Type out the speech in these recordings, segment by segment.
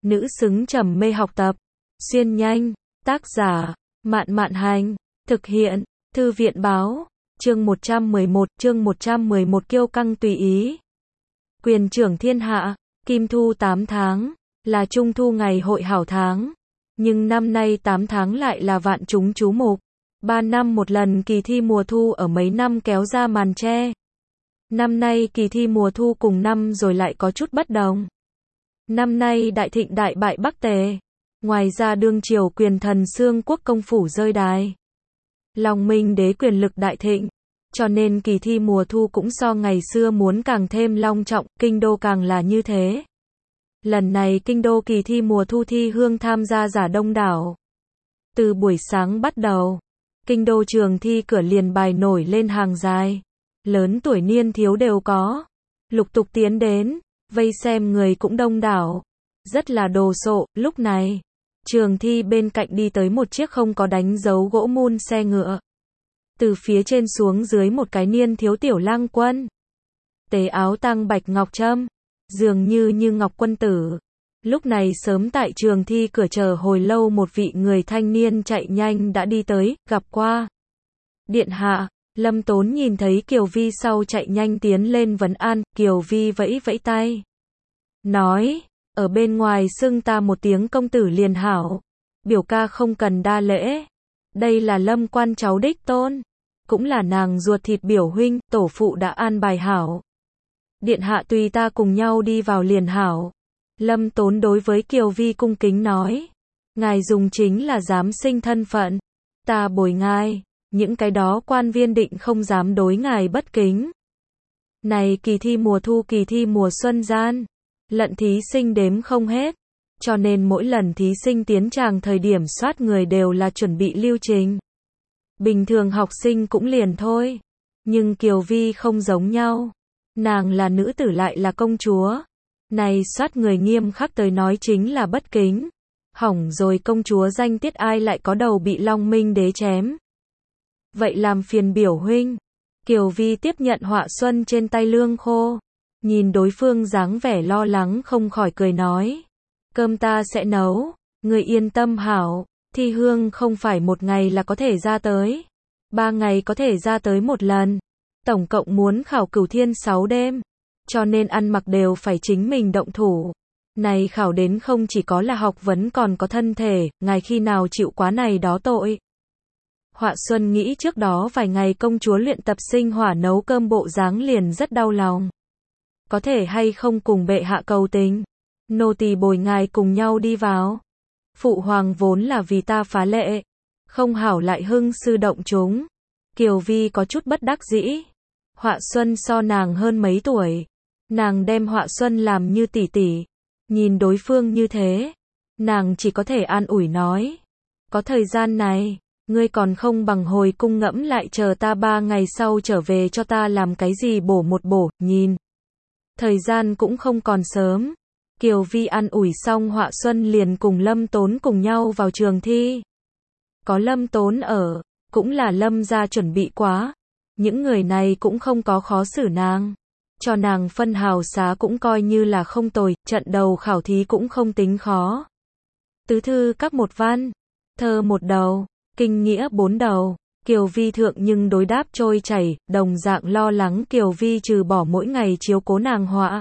nữ xứng trầm mê học tập. Xuyên nhanh, tác giả, Mạn Mạn Hành, thực hiện, Thư viện Báo, chương 111 kiêu căng tùy ý. Quyền trưởng thiên hạ, Kim Thu 8 tháng, là Trung Thu ngày hội hảo tháng. Nhưng năm nay 8 tháng lại là vạn chúng chú mục. 3 năm một lần kỳ thi mùa thu ở mấy năm kéo ra màn che. Năm nay kỳ thi mùa thu cùng năm rồi lại có chút bất đồng. Năm nay đại thịnh đại bại Bắc Tề. Ngoài ra đương triều quyền thần xương quốc công phủ rơi đài. Long Minh đế quyền lực đại thịnh. Cho nên kỳ thi mùa thu cũng so ngày xưa muốn càng thêm long trọng, kinh đô càng là như thế. Lần này kinh đô kỳ thi mùa thu thi hương tham gia giả đông đảo. Từ buổi sáng bắt đầu, kinh đô trường thi cửa liền bài nổi lên hàng dài. Lớn tuổi niên thiếu đều có. Lục tục tiến đến, vây xem người cũng đông đảo. Rất là đồ sộ, lúc này. Trường thi bên cạnh đi tới một chiếc không có đánh dấu gỗ mun xe ngựa. Từ phía trên xuống dưới một cái niên thiếu tiểu lang quân. Tế áo tăng bạch ngọc trâm, dường như ngọc quân tử. Lúc này sớm tại trường thi cửa chờ hồi lâu một vị người thanh niên chạy nhanh đã đi tới, gặp qua. Điện hạ, Lâm Tốn nhìn thấy Kiều Vi sau chạy nhanh tiến lên vấn an, Kiều Vi vẫy vẫy tay. Nói, ở bên ngoài xưng ta một tiếng công tử liền hảo. Biểu ca không cần đa lễ. Đây là Lâm quan cháu đích tôn. Cũng là nàng ruột thịt biểu huynh, tổ phụ đã an bài hảo. Điện hạ tùy ta cùng nhau đi vào liền hảo. Lâm Tốn đối với Kiều Vi cung kính nói. Ngài dùng chính là giám sinh thân phận. Ta bồi ngài, những cái đó quan viên định không dám đối ngài bất kính. Này kỳ thi mùa thu kỳ thi mùa xuân gian. Lận thí sinh đếm không hết. Cho nên mỗi lần thí sinh tiến tràng thời điểm soát người đều là chuẩn bị lưu trình. Bình thường học sinh cũng liền thôi. Nhưng Kiều Vi không giống nhau. Nàng là nữ tử lại là công chúa. Này soát người nghiêm khắc tới nói chính là bất kính. Hỏng rồi công chúa danh tiết ai lại có đầu bị Long Minh đế chém. Vậy làm phiền biểu huynh. Kiều Vi tiếp nhận họa xuân trên tay lương khô. Nhìn đối phương dáng vẻ lo lắng không khỏi cười nói. Cơm ta sẽ nấu. Người yên tâm hảo. Thi hương không phải một ngày là có thể ra tới. 3 ngày có thể ra tới một lần. Tổng cộng muốn khảo cửu thiên 6 đêm. Cho nên ăn mặc đều phải chính mình động thủ. Này khảo đến không chỉ có là học vấn còn có thân thể, ngài khi nào chịu quá này đó tội. Họa Xuân nghĩ trước đó vài ngày công chúa luyện tập sinh hỏa nấu cơm bộ dáng liền rất đau lòng. Có thể hay không cùng bệ hạ cầu tình. Nô tỳ bồi ngài cùng nhau đi vào. Phụ hoàng vốn là vì ta phá lệ. Không hảo lại hưng sư động chúng. Kiều Vi có chút bất đắc dĩ. Họa Xuân so nàng hơn mấy tuổi. Nàng đem Họa Xuân làm như tỷ tỷ. Nhìn đối phương như thế. Nàng chỉ có thể an ủi nói. Có thời gian này. Ngươi còn không bằng hồi cung ngẫm lại chờ ta 3 ngày sau trở về cho ta làm cái gì bổ một bổ, nhìn. Thời gian cũng không còn sớm. Kiều Vi an ủi xong Họa Xuân liền cùng Lâm Tốn cùng nhau vào trường thi. Có Lâm Tốn ở, cũng là Lâm gia chuẩn bị quá. Những người này cũng không có khó xử nàng. Cho nàng phân hào xá cũng coi như là không tồi, trận đầu khảo thí cũng không tính khó. Tứ thư các một văn, thơ một đầu, kinh nghĩa 4 đầu. Kiều Vi thượng nhưng đối đáp trôi chảy, đồng dạng lo lắng Kiều Vi trừ bỏ mỗi ngày chiếu cố nàng Họa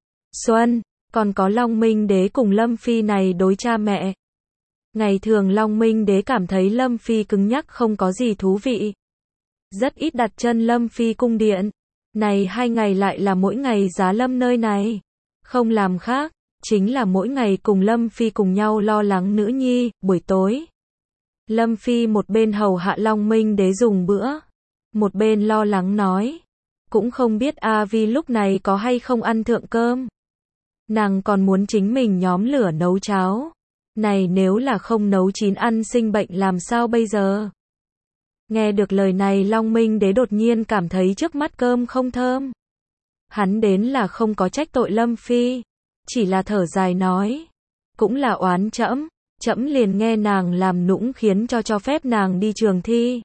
Xuân, còn có Long Minh đế cùng Lâm Phi này đối cha mẹ. Ngày thường Long Minh đế cảm thấy Lâm Phi cứng nhắc không có gì thú vị. Rất ít đặt chân Lâm Phi cung điện. Này 2 ngày lại là mỗi ngày giá Lâm nơi này. Không làm khác, chính là mỗi ngày cùng Lâm Phi cùng nhau lo lắng nữ nhi, buổi tối. Lâm Phi một bên hầu hạ Long Minh đế dùng bữa. Một bên lo lắng nói. Cũng không biết A Vi lúc này có hay không ăn thượng cơm. Nàng còn muốn chính mình nhóm lửa nấu cháo. Này nếu là không nấu chín ăn sinh bệnh làm sao bây giờ? Nghe được lời này Long Minh đế đột nhiên cảm thấy trước mắt cơm không thơm. Hắn đến là không có trách tội Lâm Phi. Chỉ là thở dài nói. Cũng là oán trẫm. Trẫm liền nghe nàng làm nũng khiến cho phép nàng đi trường thi.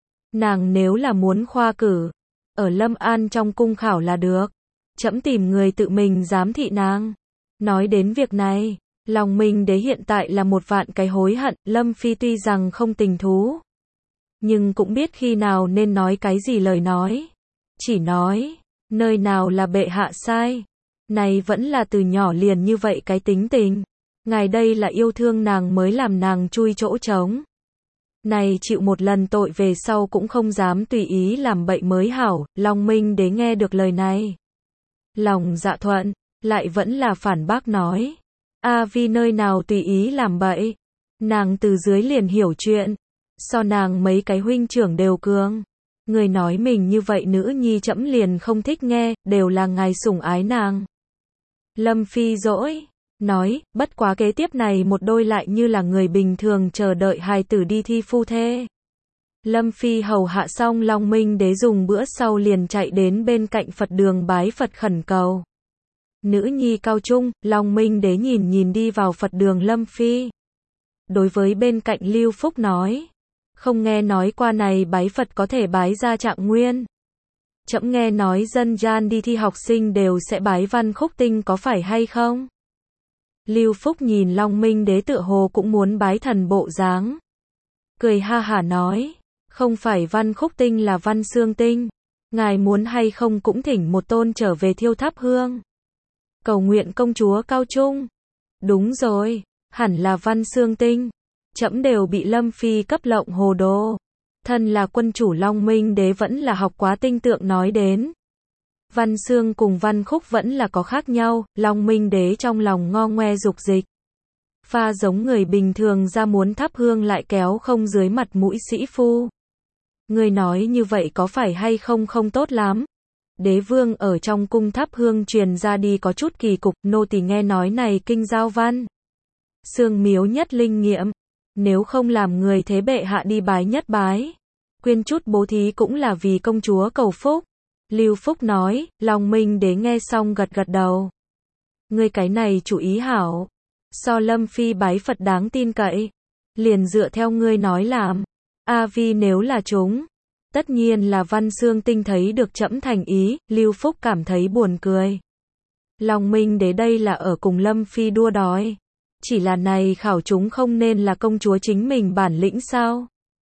Nàng nếu là muốn khoa cử. Ở Lâm An trong cung khảo là được. Trẫm tìm người tự mình giám thị nàng. Nói đến việc này, Lòng Minh Đế hiện tại là một vạn cái hối hận, Lâm Phi tuy rằng không tình thú, nhưng cũng biết khi nào nên nói cái gì lời nói. Chỉ nói, nơi nào là bệ hạ sai. Này vẫn là từ nhỏ liền như vậy cái tính tình. Ngài đây là yêu thương nàng mới làm nàng chui chỗ trống. Này chịu một lần tội về sau cũng không dám tùy ý làm bậy mới hảo. Long Minh Đế nghe được lời này, lòng dạ thuận, lại vẫn là phản bác nói. A Vi nơi nào tùy ý làm bậy. Nàng từ dưới liền hiểu chuyện. So nàng mấy cái huynh trưởng đều cường. Người nói mình như vậy nữ nhi trẫm liền không thích nghe, đều là ngài sủng ái nàng. Lâm Phi dỗi, nói, bất quá kế tiếp này một đôi lại như là người bình thường chờ đợi hài tử đi thi phu thê. Lâm Phi hầu hạ xong Long Minh Đế dùng bữa sau liền chạy đến bên cạnh Phật đường bái Phật khẩn cầu. Nữ nhi cao trung, Long Minh Đế nhìn nhìn đi vào Phật đường Lâm Phi. Đối với bên cạnh Lưu Phúc nói, không nghe nói qua này bái Phật có thể bái ra trạng nguyên. Trẫm nghe nói dân gian đi thi học sinh đều sẽ bái Văn Khúc Tinh có phải hay không? Lưu Phúc nhìn Long Minh Đế tựa hồ cũng muốn bái thần bộ dáng. Cười ha hả nói, không phải Văn Khúc Tinh là Văn Xương Tinh. Ngài muốn hay không cũng thỉnh một tôn trở về thiêu thắp hương. Cầu nguyện công chúa cao trung. Đúng rồi, hẳn là Văn Xương Tinh. Trẫm đều bị Lâm Phi cấp lộng hồ đồ. Thân là quân chủ Long Minh Đế vẫn là học quá tinh tượng nói đến. Văn Xương cùng Văn Khúc vẫn là có khác nhau, Long Minh Đế trong lòng ngo ngoe dục dịch. Pha giống người bình thường ra muốn thắp hương lại kéo không dưới mặt mũi sĩ phu. Người nói như vậy có phải hay không không tốt lắm. Đế vương ở trong cung thắp hương truyền ra đi có chút kỳ cục, nô tỳ nghe nói này kinh giao văn. Xương miếu nhất linh nghiệm. Nếu không làm người thế bệ hạ đi bái nhất bái. Quyên chút bố thí cũng là vì công chúa cầu phúc. Lưu Phúc nói, Long Minh Đế nghe xong gật gật đầu. Người cái này chủ ý hảo. So Lâm Phi bái Phật đáng tin cậy. Liền dựa theo ngươi nói làm. A Vi nếu là chúng. Tất nhiên là Văn Xương Tinh thấy được trẫm thành ý, Lưu Phúc cảm thấy buồn cười. Long Minh Đế đây là ở cùng Lâm Phi đua đòi. Chỉ là này khảo chúng không nên là công chúa chính mình bản lĩnh sao?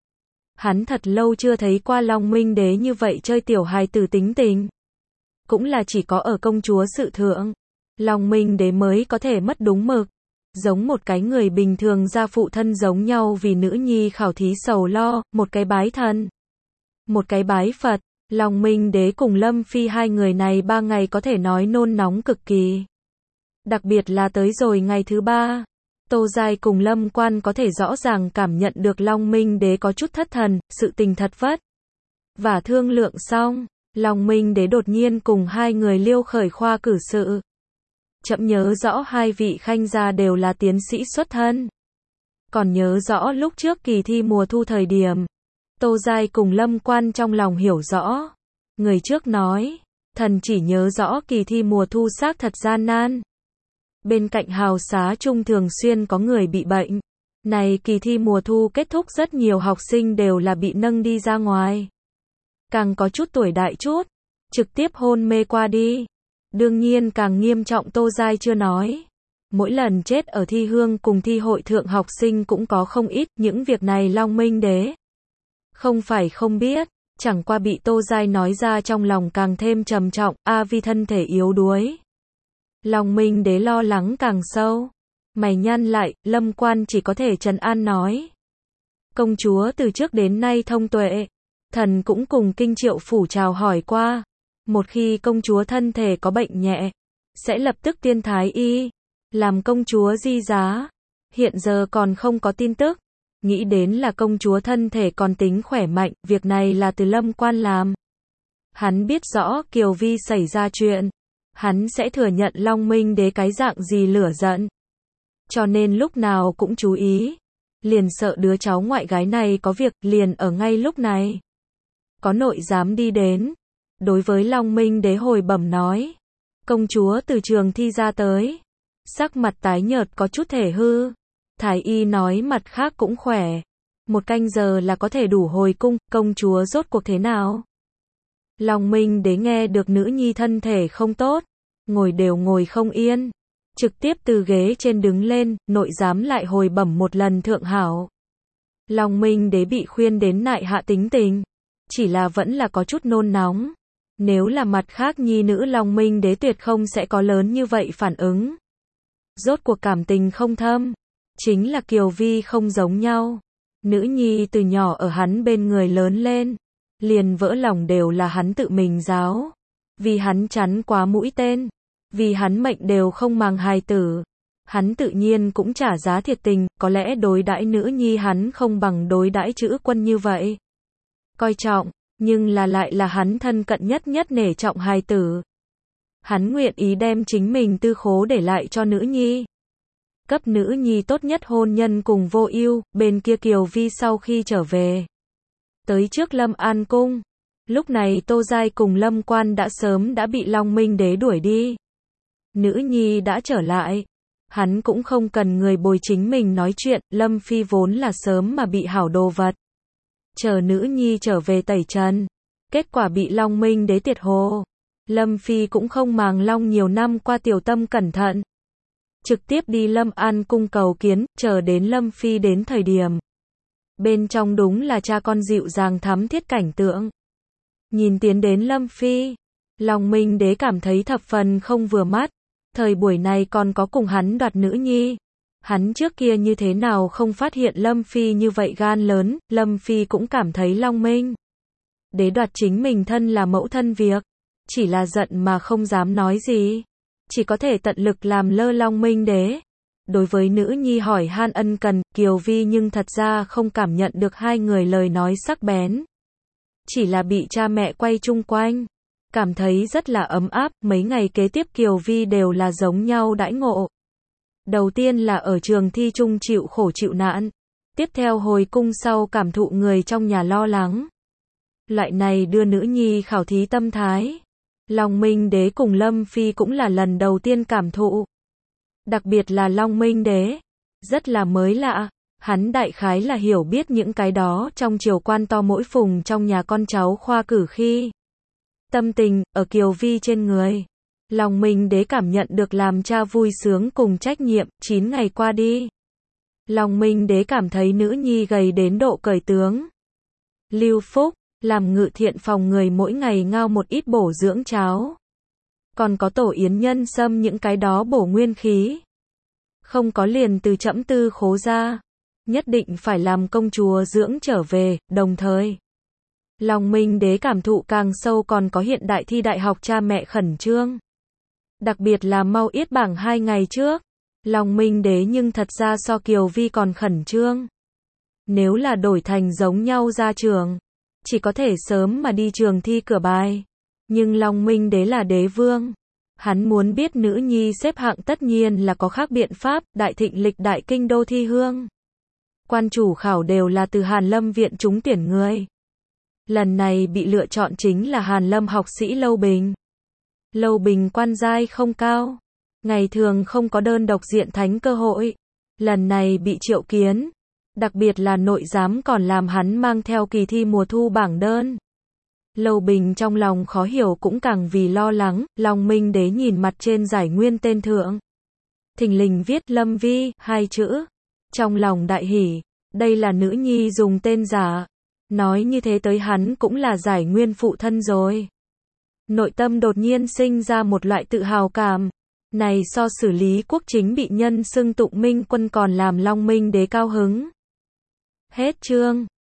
Hắn thật lâu chưa thấy qua Long Minh Đế như vậy chơi tiểu hài tử tính tình. Cũng là chỉ có ở công chúa sự thượng. Long Minh Đế mới có thể mất đúng mực. Giống một cái người bình thường gia phụ thân giống nhau vì nữ nhi khảo thí sầu lo, một cái bái thần. Một cái bái Phật. Long Minh Đế cùng Lâm Phi hai người này 3 ngày có thể nói nôn nóng cực kỳ. Đặc biệt là tới rồi ngày thứ 3. Tô Giai cùng Lâm Quan có thể rõ ràng cảm nhận được Long Minh Đế có chút thất thần, sự tình thật vất. Và thương lượng xong, Long Minh Đế đột nhiên cùng hai người liêu khởi khoa cử sự. Chậm nhớ rõ hai vị khanh gia đều là tiến sĩ xuất thân. Còn nhớ rõ lúc trước kỳ thi mùa thu thời điểm. Tô Giai cùng Lâm Quan trong lòng hiểu rõ. Người trước nói, thần chỉ nhớ rõ kỳ thi mùa thu xác thật gian nan. Bên cạnh hào xá trung thường xuyên có người bị bệnh. Này kỳ thi mùa thu kết thúc rất nhiều học sinh đều là bị nâng đi ra ngoài. Càng có chút tuổi đại chút, trực tiếp hôn mê qua đi. Đương nhiên càng nghiêm trọng Tô Giai chưa nói. Mỗi lần chết ở thi hương cùng thi hội thượng học sinh cũng có không ít, những việc này Long Minh Đế không phải không biết, chẳng qua bị Tô Giai nói ra trong lòng càng thêm trầm trọng, A Vi thân thể yếu đuối. Long Minh Đế lo lắng càng sâu. Mày nhăn lại, Lâm Quan chỉ có thể trấn an nói. Công chúa từ trước đến nay thông tuệ. Thần cũng cùng kinh triệu phủ chào hỏi qua. Một khi công chúa thân thể có bệnh nhẹ, sẽ lập tức tiên thái y. Làm công chúa di giá. Hiện giờ còn không có tin tức. Nghĩ đến là công chúa thân thể còn tính khỏe mạnh, việc này là từ Lâm Quan làm. Hắn biết rõ Kiều Vi xảy ra chuyện. Hắn sẽ thừa nhận Long Minh Đế cái dạng gì lửa giận. Cho nên lúc nào cũng chú ý. Liền sợ đứa cháu ngoại gái này có việc, liền ở ngay lúc này. Có nội giám đi đến. Đối với Long Minh Đế hồi bẩm nói. Công chúa từ trường thi ra tới. Sắc mặt tái nhợt có chút thể hư. Thái y nói mặt khác cũng khỏe. 1 canh giờ là có thể đủ hồi cung, công chúa rốt cuộc thế nào? Long Minh Đế nghe được nữ nhi thân thể không tốt. Ngồi đều ngồi không yên. trực tiếp từ ghế trên đứng lên, nội giám lại hồi bẩm một lần thượng hảo. Long Minh Đế bị khuyên đến nại hạ tính tình, chỉ là vẫn là có chút nôn nóng. Nếu là mặt khác nhi nữ Long Minh Đế tuyệt không sẽ có lớn như vậy phản ứng. Rốt cuộc cảm tình không thâm, chính là Kiều Vi không giống nhau. Nữ nhi từ nhỏ ở hắn bên người lớn lên, liền vỡ lòng đều là hắn tự mình giáo. Vì hắn chắn quá mũi tên, vì hắn mệnh đều không màng hài tử. Hắn tự nhiên cũng trả giá thiệt tình, có lẽ đối đãi nữ nhi hắn không bằng đối đãi Trữ Quân như vậy. Coi trọng, nhưng là lại là hắn thân cận nhất nể trọng hài tử. Hắn nguyện ý đem chính mình tư khố để lại cho nữ nhi. Cấp nữ nhi tốt nhất hôn nhân cùng Vô Ưu. Bên kia Kiều Vi sau khi trở về, tới trước Lâm An cung. Lúc này Tô Giai cùng Lâm Quan đã sớm đã bị Long Minh Đế đuổi đi. Nữ nhi đã trở lại, hắn cũng không cần người bồi chính mình nói chuyện. Lâm Phi vốn là sớm mà bị hảo đồ vật, chờ nữ nhi trở về tẩy trần, kết quả bị Long Minh Đế tiệt hồ. Lâm Phi cũng không màng Long nhiều năm qua tiểu tâm cẩn thận, trực tiếp đi Lâm An cung cầu kiến. Chờ đến Lâm Phi đến thời điểm, bên trong đúng là cha con dịu dàng thắm thiết cảnh tượng. Nhìn tiến đến Lâm Phi, Long Minh Đế cảm thấy thập phần không vừa mắt. Thời buổi này còn có cùng hắn đoạt nữ nhi. Hắn trước kia như thế nào không phát hiện Lâm Phi như vậy gan lớn. Lâm Phi cũng cảm thấy Long Minh Đế đoạt chính mình thân là mẫu thân việc, chỉ là giận mà không dám nói gì, chỉ có thể tận lực làm lơ Long Minh Đế. Đối với nữ nhi hỏi han ân cần, Kiều Vi nhưng thật ra không cảm nhận được hai người lời nói sắc bén, chỉ là bị cha mẹ quay chung quanh, cảm thấy rất là ấm áp. Mấy ngày kế tiếp Kiều Vi đều là giống nhau đãi ngộ. Đầu tiên là ở trường thi chung chịu khổ chịu nạn, tiếp theo hồi cung sau cảm thụ người trong nhà lo lắng. Loại này đưa nữ nhi khảo thí tâm thái, Long Minh Đế cùng Lâm Phi cũng là lần đầu tiên cảm thụ. Đặc biệt là Long Minh Đế, rất là mới lạ. Hắn đại khái là hiểu biết những cái đó trong triều quan to mỗi phùng trong nhà con cháu khoa cử khi. Tâm tình, ở Kiều Vi trên người, Long Minh Đế cảm nhận được làm cha vui sướng cùng trách nhiệm. 9 ngày qua đi, Long Minh Đế cảm thấy nữ nhi gầy đến độ cởi tướng. Lưu Phúc, làm ngự thiện phòng người mỗi ngày ngao một ít bổ dưỡng cháo. Còn có tổ yến nhân sâm những cái đó bổ nguyên khí. Không có liền từ trẫm tư khố ra. Nhất định phải làm công chúa dưỡng trở về, đồng thời. Long Minh Đế cảm thụ càng sâu còn có hiện đại thi đại học cha mẹ khẩn trương. Đặc biệt là mau yết bảng 2 ngày trước. Long Minh Đế nhưng thật ra so Kiều Vi còn khẩn trương. Nếu là đổi thành giống nhau ra trường, chỉ có thể sớm mà đi trường thi cửa bài. Nhưng Long Minh Đế là đế vương. Hắn muốn biết nữ nhi xếp hạng tất nhiên là có khác biện pháp. Đại thịnh lịch đại kinh đô thi hương, quan chủ khảo đều là từ Hàn Lâm viện trúng tuyển người. Lần này bị lựa chọn chính là Hàn Lâm học sĩ Lâu Bình. Lâu Bình quan giai không cao, ngày thường không có đơn độc diện thánh cơ hội. Lần này bị triệu kiến, đặc biệt là nội giám còn làm hắn mang theo kỳ thi mùa thu bảng đơn. Lâu Bình trong lòng khó hiểu cũng càng vì lo lắng. Long Minh Đế nhìn mặt trên giải nguyên tên thượng, thình lình viết Lâm Vi 2 chữ, trong lòng đại hỉ. Đây là nữ nhi dùng tên giả. Nói như thế tới hắn cũng là giải nguyên phụ thân rồi. Nội tâm đột nhiên sinh ra một loại tự hào cảm. Này so xử lý quốc chính bị nhân xưng tụng minh quân còn làm Long Minh Đế cao hứng. Hết chương.